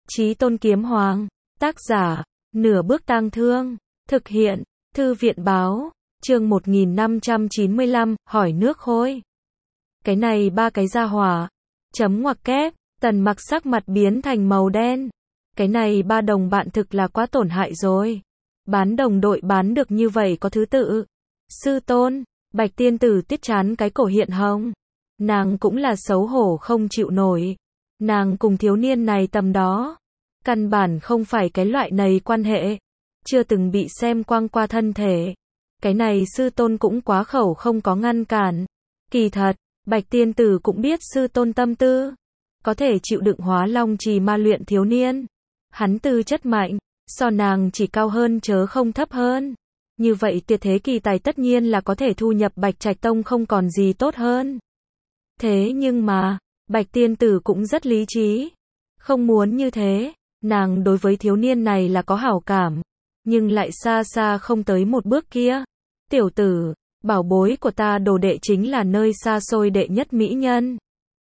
Chí Tôn Kiếm Hoàng, tác giả, Nửa Bước Tang Thương, thực hiện, Thư viện báo, chương 1595, hỏi nước hôi. Cái này ba cái gia hỏa, chấm ngoặc kép, Tần Mặc sắc mặt biến thành màu đen. Cái này ba đồng bạn thực là quá tổn hại rồi. Bán đồng đội bán được như vậy có thứ tự. Sư tôn, Bạch tiên tử tiết chán cái cổ hiện hồng. Nàng cũng là xấu hổ không chịu nổi. Nàng cùng thiếu niên này tầm đó. Căn bản không phải cái loại này quan hệ. Chưa từng bị xem quang qua thân thể. Cái này sư tôn cũng quá khẩu không có ngăn cản. Kỳ thật, Bạch tiên tử cũng biết sư tôn tâm tư. Có thể chịu đựng Hóa Long Trì ma luyện thiếu niên. Hắn tư chất mạnh, so nàng chỉ cao hơn chớ không thấp hơn. Như vậy tuyệt thế kỳ tài tất nhiên là có thể thu nhập Bạch Trạch Tông không còn gì tốt hơn. Thế nhưng mà, Bạch tiên tử cũng rất lý trí. Không muốn như thế, nàng đối với thiếu niên này là có hảo cảm, nhưng lại xa xa không tới một bước kia. Tiểu tử, bảo bối của ta đồ đệ chính là nơi xa xôi đệ nhất mỹ nhân.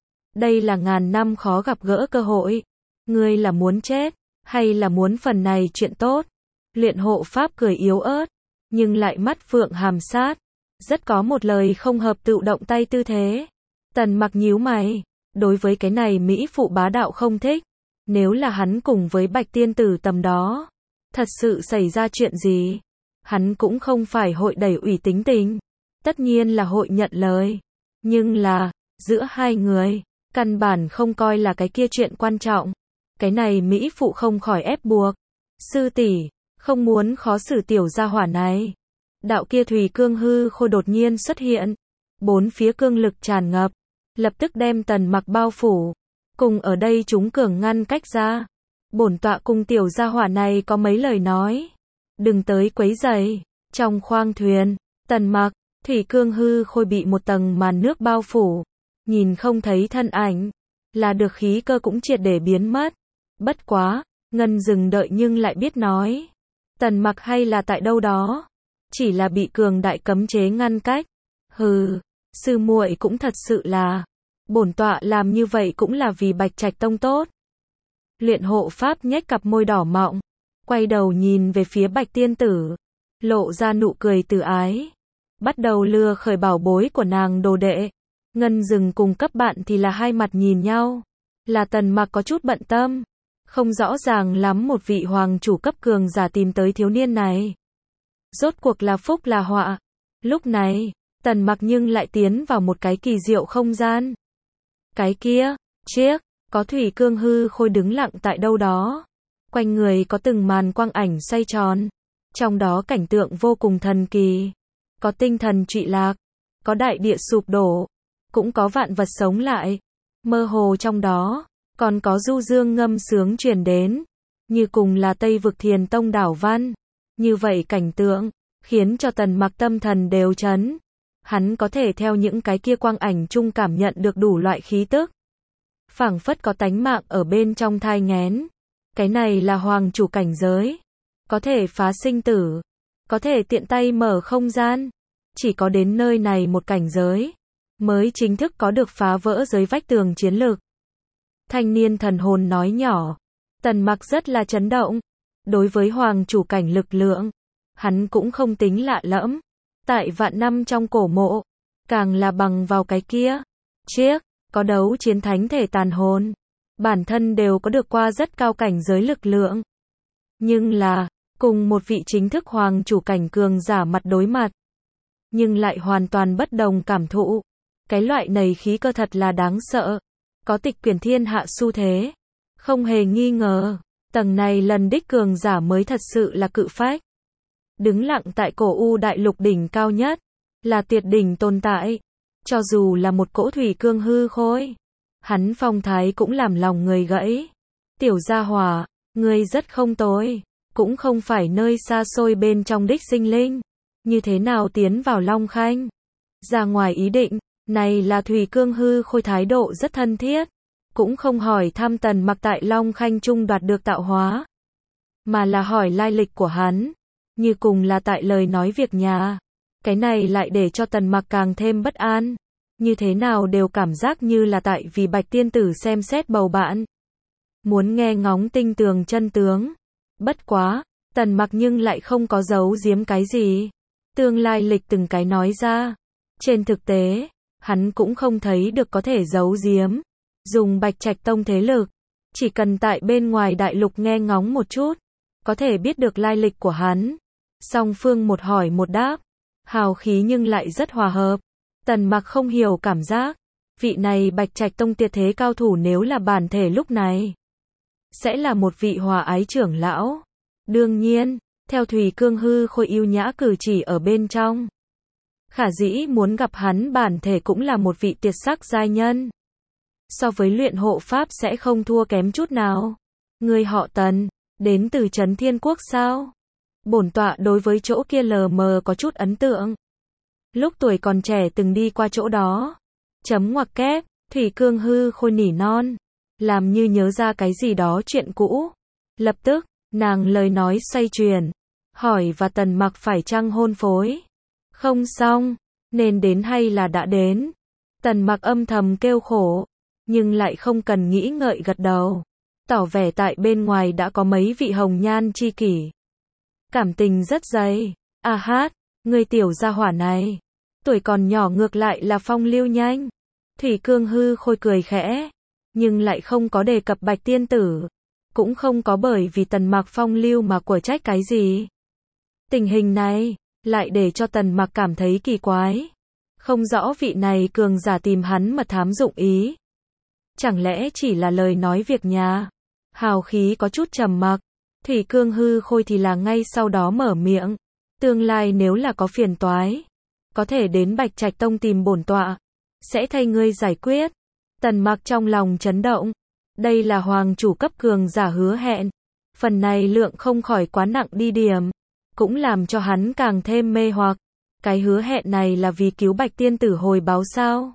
Đây là ngàn năm khó gặp gỡ cơ hội. Ngươi là muốn chết, hay là muốn phần này chuyện tốt? Luyện hộ pháp cười yếu ớt, nhưng lại mắt phượng hàm sát. Rất có một lời không hợp tự động tay tư thế. Tần Mặc nhíu mày, đối với cái này mỹ phụ bá đạo không thích. Nếu là hắn cùng với Bạch tiên tử tầm đó, thật sự xảy ra chuyện gì, hắn cũng không phải hội đẩy ủy tính tình. Tất nhiên là hội nhận lời. Nhưng là, giữa hai người, căn bản không coi là cái kia chuyện quan trọng. Cái này mỹ phụ không khỏi ép buộc. Sư tỷ, không muốn khó xử tiểu gia hỏa này. Đạo kia thủy cương hư khôi đột nhiên xuất hiện. Bốn phía cương lực tràn ngập. Lập tức đem Tần Mặc bao phủ. Cùng ở đây chúng cường ngăn cách ra. Bổn tọa cùng tiểu gia hỏa này có mấy lời nói. Đừng tới quấy rầy. Trong khoang thuyền, Tần Mặc, thủy cương hư khôi bị một tầng màn nước bao phủ. Nhìn không thấy thân ảnh. Là được khí cơ cũng triệt để biến mất. Bất quá, Ngân dừng đợi nhưng lại biết nói. Tần Mặc hay là tại đâu đó. Chỉ là bị cường đại cấm chế ngăn cách. Hừ, sư muội cũng thật sự là. Bổn tọa làm như vậy cũng là vì Bạch Trạch Tông tốt. Luyện hộ pháp nhếch cặp môi đỏ mọng. Quay đầu nhìn về phía Bạch tiên tử. Lộ ra nụ cười từ ái. Bắt đầu lừa khởi bảo bối của nàng đồ đệ. Ngân dừng cùng cấp bạn thì là hai mặt nhìn nhau. Là Tần Mặc có chút bận tâm. Không rõ ràng lắm một vị hoàng chủ cấp cường giả tìm tới thiếu niên này. Rốt cuộc là phúc là họa. Lúc này, Tần Mặc nhưng lại tiến vào một cái kỳ diệu không gian. Cái kia, chiếc, có thủy cương hư khôi đứng lặng tại đâu đó. Quanh người có từng màn quang ảnh xoay tròn. Trong đó cảnh tượng vô cùng thần kỳ. Có tinh thần trụy lạc. Có đại địa sụp đổ. Cũng có vạn vật sống lại. Mơ hồ trong đó, còn có du dương ngâm sướng truyền đến. Như cùng là Tây vực Thiền Tông đảo văn. Như vậy cảnh tượng, khiến cho Tần Mặc tâm thần đều chấn. Hắn có thể theo những cái kia quang ảnh chung cảm nhận được đủ loại khí tức. Phảng phất có tánh mạng ở bên trong thai nghén. Cái này là hoàng chủ cảnh giới. Có thể phá sinh tử. Có thể tiện tay mở không gian. Chỉ có đến nơi này một cảnh giới, mới chính thức có được phá vỡ giới vách tường chiến lược. Thanh niên thần hồn nói nhỏ. Tần Mặc rất là chấn động. Đối với hoàng chủ cảnh lực lượng, hắn cũng không tính lạ lẫm. Tại vạn năm trong cổ mộ, càng là bằng vào cái kia. Chiếc, có đấu chiến thánh thể tàn hồn. Bản thân đều có được qua rất cao cảnh giới lực lượng. Nhưng là, cùng một vị chính thức hoàng chủ cảnh cường giả mặt đối mặt. Nhưng lại hoàn toàn bất đồng cảm thụ. Cái loại này khí cơ thật là đáng sợ. Có tịch quyển thiên hạ xu thế. Không hề nghi ngờ. Tầng này lần đích cường giả mới thật sự là cự phách. Đứng lặng tại cổ u đại lục đỉnh cao nhất. Là tuyệt đỉnh tồn tại. Cho dù là một cỗ thủy cương hư khôi. Hắn phong thái cũng làm lòng người gãy. Tiểu gia hỏa, ngươi rất không tồi. Cũng không phải nơi xa xôi bên trong đích sinh linh. Như thế nào tiến vào Long Khanh? Ra ngoài ý định, này là thủy cương hư khôi thái độ rất thân thiết. Cũng không hỏi thăm Tần Mặc tại Long Khanh trung đoạt được tạo hóa. Mà là hỏi lai lịch của hắn. Như cùng là tại lời nói việc nhà. Cái này lại để cho Tần Mặc càng thêm bất an. Như thế nào đều cảm giác như là tại vì Bạch tiên tử xem xét bầu bạn. muốn nghe ngóng tinh tường chân tướng. Bất quá, Tần Mặc nhưng lại không có giấu giếm cái gì. Tương lai lịch từng cái nói ra. Trên thực tế, hắn cũng không thấy được có thể giấu giếm. Dùng Bạch Trạch Tông thế lực, chỉ cần tại bên ngoài đại lục nghe ngóng một chút, có thể biết được lai lịch của hắn. Song phương một hỏi một đáp, hào khí nhưng lại rất hòa hợp. Tần Mặc không hiểu cảm giác, vị này Bạch Trạch Tông tuyệt thế cao thủ nếu là bản thể lúc này, sẽ là một vị hòa ái trưởng lão. Đương nhiên, theo Thủy Cương Hư Khôi yêu nhã cử chỉ ở bên trong, khả dĩ muốn gặp hắn bản thể cũng là một vị tuyệt sắc giai nhân. So với luyện hộ pháp sẽ không thua kém chút nào. Người họ Tần, đến từ Trấn Thiên Quốc sao? Bổn tọa đối với chỗ kia lờ mờ có chút ấn tượng. Lúc tuổi còn trẻ từng đi qua chỗ đó. Chấm ngoặc kép, Thủy Cương Hư Khôi nỉ non. Làm như nhớ ra cái gì đó chuyện cũ. Lập tức, nàng lời nói xoay chuyển. Hỏi và Tần Mặc phải chăng hôn phối? Không xong, nên đến hay là đã đến? Tần Mặc âm thầm kêu khổ, nhưng lại không cần nghĩ ngợi gật đầu. Tỏ vẻ tại bên ngoài đã có mấy vị hồng nhan chi kỷ. Cảm tình rất dày. À hát, người tiểu gia hỏa này. Tuổi còn nhỏ ngược lại là phong lưu nhanh. Thủy Cương Hư Khôi cười khẽ, nhưng lại không có đề cập Bạch Tiên Tử. Cũng không có bởi vì Tần Mặc phong lưu mà của trách cái gì. Tình hình này, lại để cho Tần Mặc cảm thấy kỳ quái. Không rõ vị này cường giả tìm hắn mật thám dụng ý. Chẳng lẽ chỉ là lời nói việc nhà? Hào khí có chút trầm mặc. Thủy Cương Hư Khôi thì là ngay sau đó mở miệng. Tương lai nếu là có phiền toái, có thể đến Bạch Trạch Tông tìm bổn tọa, sẽ thay ngươi giải quyết. Tần Mặc trong lòng chấn động. Đây là hoàng chủ cấp cường giả hứa hẹn. Phần này lượng không khỏi quá nặng đi điểm. Cũng làm cho hắn càng thêm mê hoặc. Cái hứa hẹn này là vì cứu Bạch Tiên Tử hồi báo sao?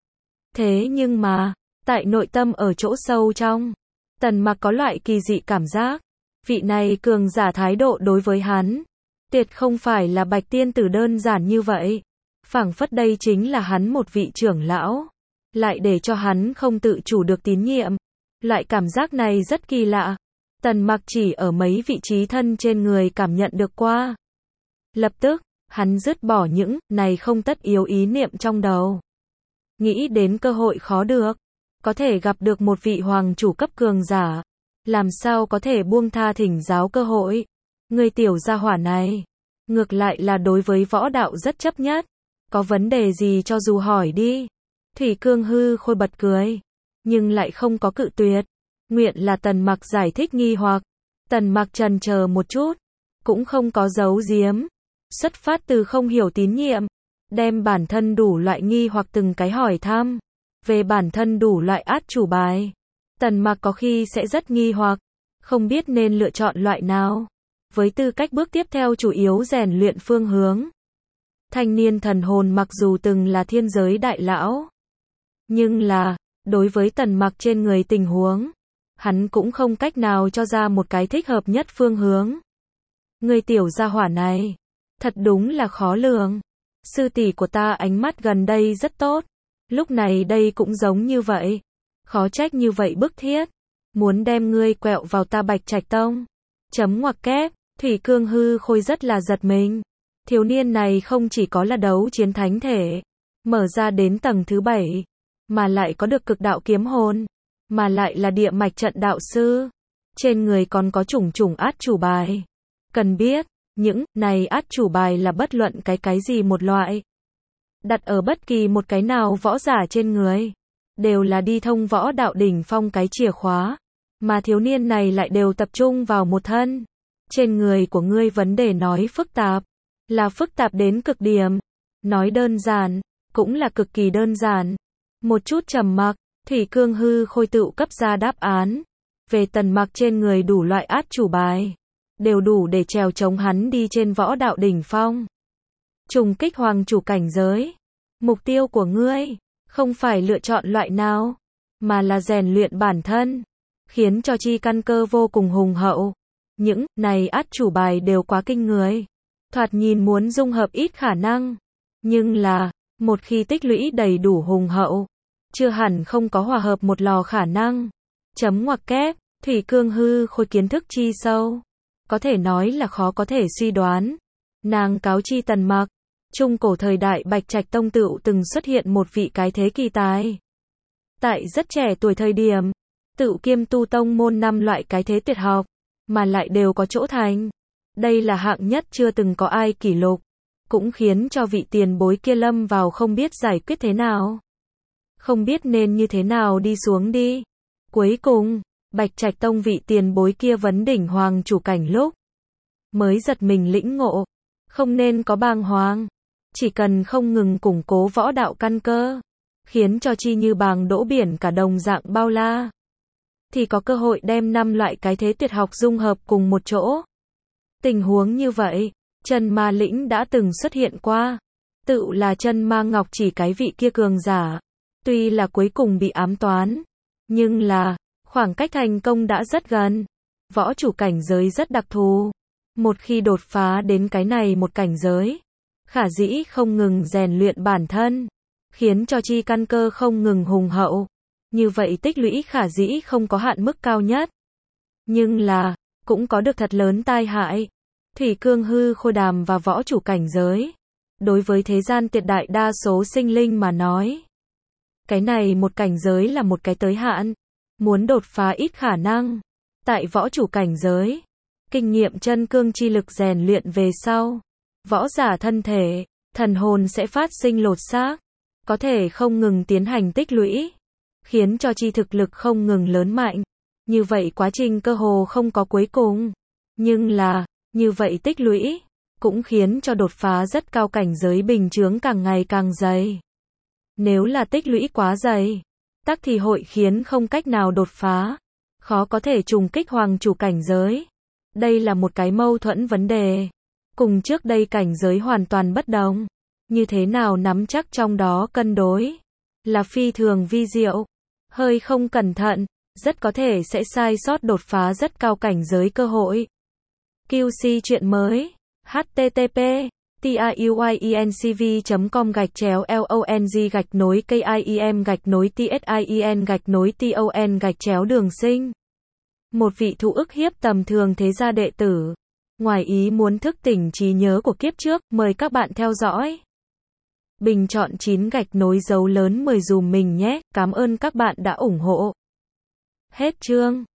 Thế nhưng mà, tại nội tâm ở chỗ sâu trong, Tần Mặc có loại kỳ dị cảm giác. Vị này cường giả thái độ đối với hắn, tuyệt không phải là Bạch Tiên Tử đơn giản như vậy. Phảng phất đây chính là hắn một vị trưởng lão. Lại để cho hắn không tự chủ được tín nhiệm. Loại cảm giác này rất kỳ lạ. Tần Mặc chỉ ở mấy vị trí thân trên người cảm nhận được qua. Lập tức, hắn dứt bỏ những này không tất yếu ý niệm trong đầu. Nghĩ đến cơ hội khó được. Có thể gặp được một vị hoàng chủ cấp cường giả. Làm sao có thể buông tha thỉnh giáo cơ hội. Người tiểu gia hỏa này. Ngược lại là đối với võ đạo rất chấp nhất. Có vấn đề gì cho dù hỏi đi. Thủy Cương Hư Khôi bật cười. Nhưng lại không có cự tuyệt. Nguyện là Tần Mặc giải thích nghi hoặc. Tần Mặc chần chờ một chút. Cũng không có giấu giếm. Xuất phát từ không hiểu tín nhiệm. Đem bản thân đủ loại nghi hoặc từng cái hỏi thăm. Về bản thân đủ loại át chủ bài. Tần Mặc có khi sẽ rất nghi hoặc. Không biết nên lựa chọn loại nào. Với tư cách bước tiếp theo chủ yếu rèn luyện phương hướng. Thanh niên thần hồn mặc dù từng là thiên giới đại lão. Nhưng là, đối với Tần Mặc trên người tình huống. Hắn cũng không cách nào cho ra một cái thích hợp nhất phương hướng. Người tiểu gia hỏa này. Thật đúng là khó lường. Sư tỷ của ta ánh mắt gần đây rất tốt. Lúc này đây cũng giống như vậy. Khó trách như vậy bức thiết. Muốn đem ngươi quẹo vào ta Bạch Trạch Tông. Chấm ngoặc kép. Thủy Cương Hư Khôi rất là giật mình. Thiếu niên này không chỉ có là đấu chiến thánh thể. Mở ra đến tầng thứ 7. Mà lại có được cực đạo kiếm hồn. Mà lại là địa mạch trận đạo sư. Trên người còn có chủng chủng át chủ bài. Cần biết, những này át chủ bài là bất luận cái gì một loại. Đặt ở bất kỳ một cái nào võ giả trên người. Đều là đi thông võ đạo đỉnh phong cái chìa khóa. Mà thiếu niên này lại đều tập trung vào một thân. Trên người của ngươi vấn đề nói phức tạp. Là phức tạp đến cực điểm. Nói đơn giản, cũng là cực kỳ đơn giản. Một chút trầm mặc, Thủy Cương Hư Khôi tự cấp ra đáp án. Về Tần Mặc trên người đủ loại át chủ bài. Đều đủ để trèo chống hắn đi trên võ đạo đỉnh phong. Trùng kích hoàng chủ cảnh giới. Mục tiêu của ngươi, không phải lựa chọn loại nào, mà là rèn luyện bản thân. Khiến cho chi căn cơ vô cùng hùng hậu. Những này át chủ bài đều quá kinh người. Thoạt nhìn muốn dung hợp ít khả năng. Nhưng là, một khi tích lũy đầy đủ hùng hậu, chưa hẳn không có hòa hợp một lò khả năng. Chấm ngoặc kép, Thủy Cương Hư Khôi kiến thức chi sâu, có thể nói là khó có thể suy đoán. Nàng cáo chi Tần Mặc, trung cổ thời đại Bạch Trạch Tông tựu từng xuất hiện một vị cái thế kỳ tài. Tại rất trẻ tuổi thời điểm, tựu kiêm tu tông môn 5 loại cái thế tuyệt học, mà lại đều có chỗ thành. Đây là hạng nhất chưa từng có ai kỷ lục, cũng khiến cho vị tiền bối kia lâm vào không biết giải quyết thế nào. Không biết nên như thế nào đi xuống đi. Cuối cùng, Bạch Trạch Tông vị tiền bối kia vấn đỉnh hoàng chủ cảnh lúc mới giật mình lĩnh ngộ, không nên có bàng hoàng, chỉ cần không ngừng củng cố võ đạo căn cơ, khiến cho chi như bàng đỗ biển cả đồng dạng bao la, thì có cơ hội đem 5 loại cái thế tuyệt học dung hợp cùng một chỗ. Tình huống như vậy, Chân Ma Lĩnh đã từng xuất hiện qua, tựu là Chân Ma Ngọc Chỉ cái vị kia cường giả, tuy là cuối cùng bị ám toán, nhưng là khoảng cách thành công đã rất gần. Võ chủ cảnh giới rất đặc thù, một khi đột phá đến cái này một cảnh giới, khả dĩ không ngừng rèn luyện bản thân, khiến cho chi căn cơ không ngừng hùng hậu, như vậy tích lũy khả dĩ không có hạn mức cao nhất. Nhưng là, cũng có được thật lớn tai hại. Thủy Cương Hư Khôi đàm và võ chủ cảnh giới, đối với thế gian tuyệt đại đa số sinh linh mà nói, cái này một cảnh giới là một cái tới hạn, muốn đột phá ít khả năng. Tại võ chủ cảnh giới, kinh nghiệm chân cương chi lực rèn luyện về sau, võ giả thân thể, thần hồn sẽ phát sinh lột xác, có thể không ngừng tiến hành tích lũy, khiến cho chi thực lực không ngừng lớn mạnh. Như vậy quá trình cơ hồ không có cuối cùng. Nhưng là, như vậy tích lũy, cũng khiến cho đột phá rất cao cảnh giới bình chướng càng ngày càng dày. Nếu là tích lũy quá dày, tắc thì hội khiến không cách nào đột phá, khó có thể trùng kích hoàng chủ cảnh giới. Đây là một cái mâu thuẫn vấn đề. Cùng trước đây cảnh giới hoàn toàn bất đồng. Như thế nào nắm chắc trong đó cân đối, là phi thường vi diệu. Hơi không cẩn thận, rất có thể sẽ sai sót đột phá rất cao cảnh giới cơ hội. QC chuyện mới. http tiuyenc.com/long-KIEM-TSIEN-TON Đường Sinh. Một vị thụ ức hiếp tầm thường thế gia đệ tử, ngoài ý muốn thức tỉnh trí nhớ của kiếp trước, mời các bạn theo dõi. Bình chọn 9 dấu lớn 10 dùm mình nhé, cảm ơn các bạn đã ủng hộ. Hết chương.